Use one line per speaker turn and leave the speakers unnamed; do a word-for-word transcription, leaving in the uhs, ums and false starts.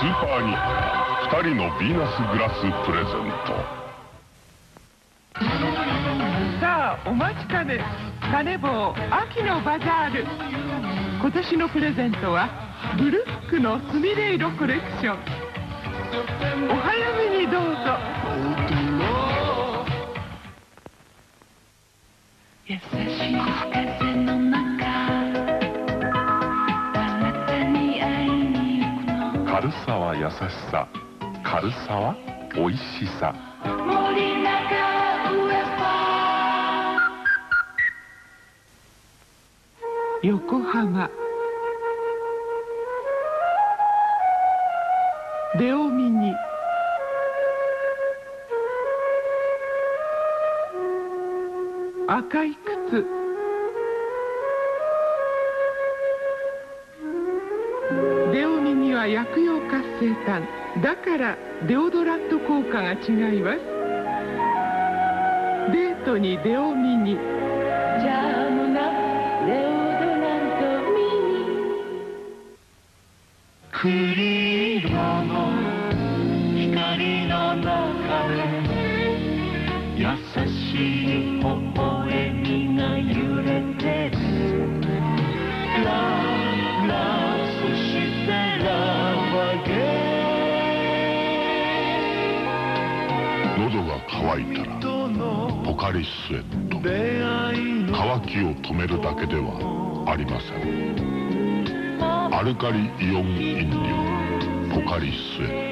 ーパーニットふたりのヴィーナスグラスプレゼント。
さあお待ちかね、金棒秋のバザール。今年のプレゼントはブルックのすみれ色コレクション。お早めにどうぞ。優しい風の中、あなたに会いに行くの。
軽さは優しさ、軽さは美味しさ。
森永ウエファー。横浜レオミニ。赤い靴。デオミニは薬用活性炭だからデオドラント効果が違います。デートにデオミニ。ジャムなデオドラントミニ。栗色の光の中で優しい微笑みが揺れてる。ララそしてラバゲー。喉が渇いたらポカリスエット。渇きを止めるだけではありません。アルカリイオン飲料ポカリスエット。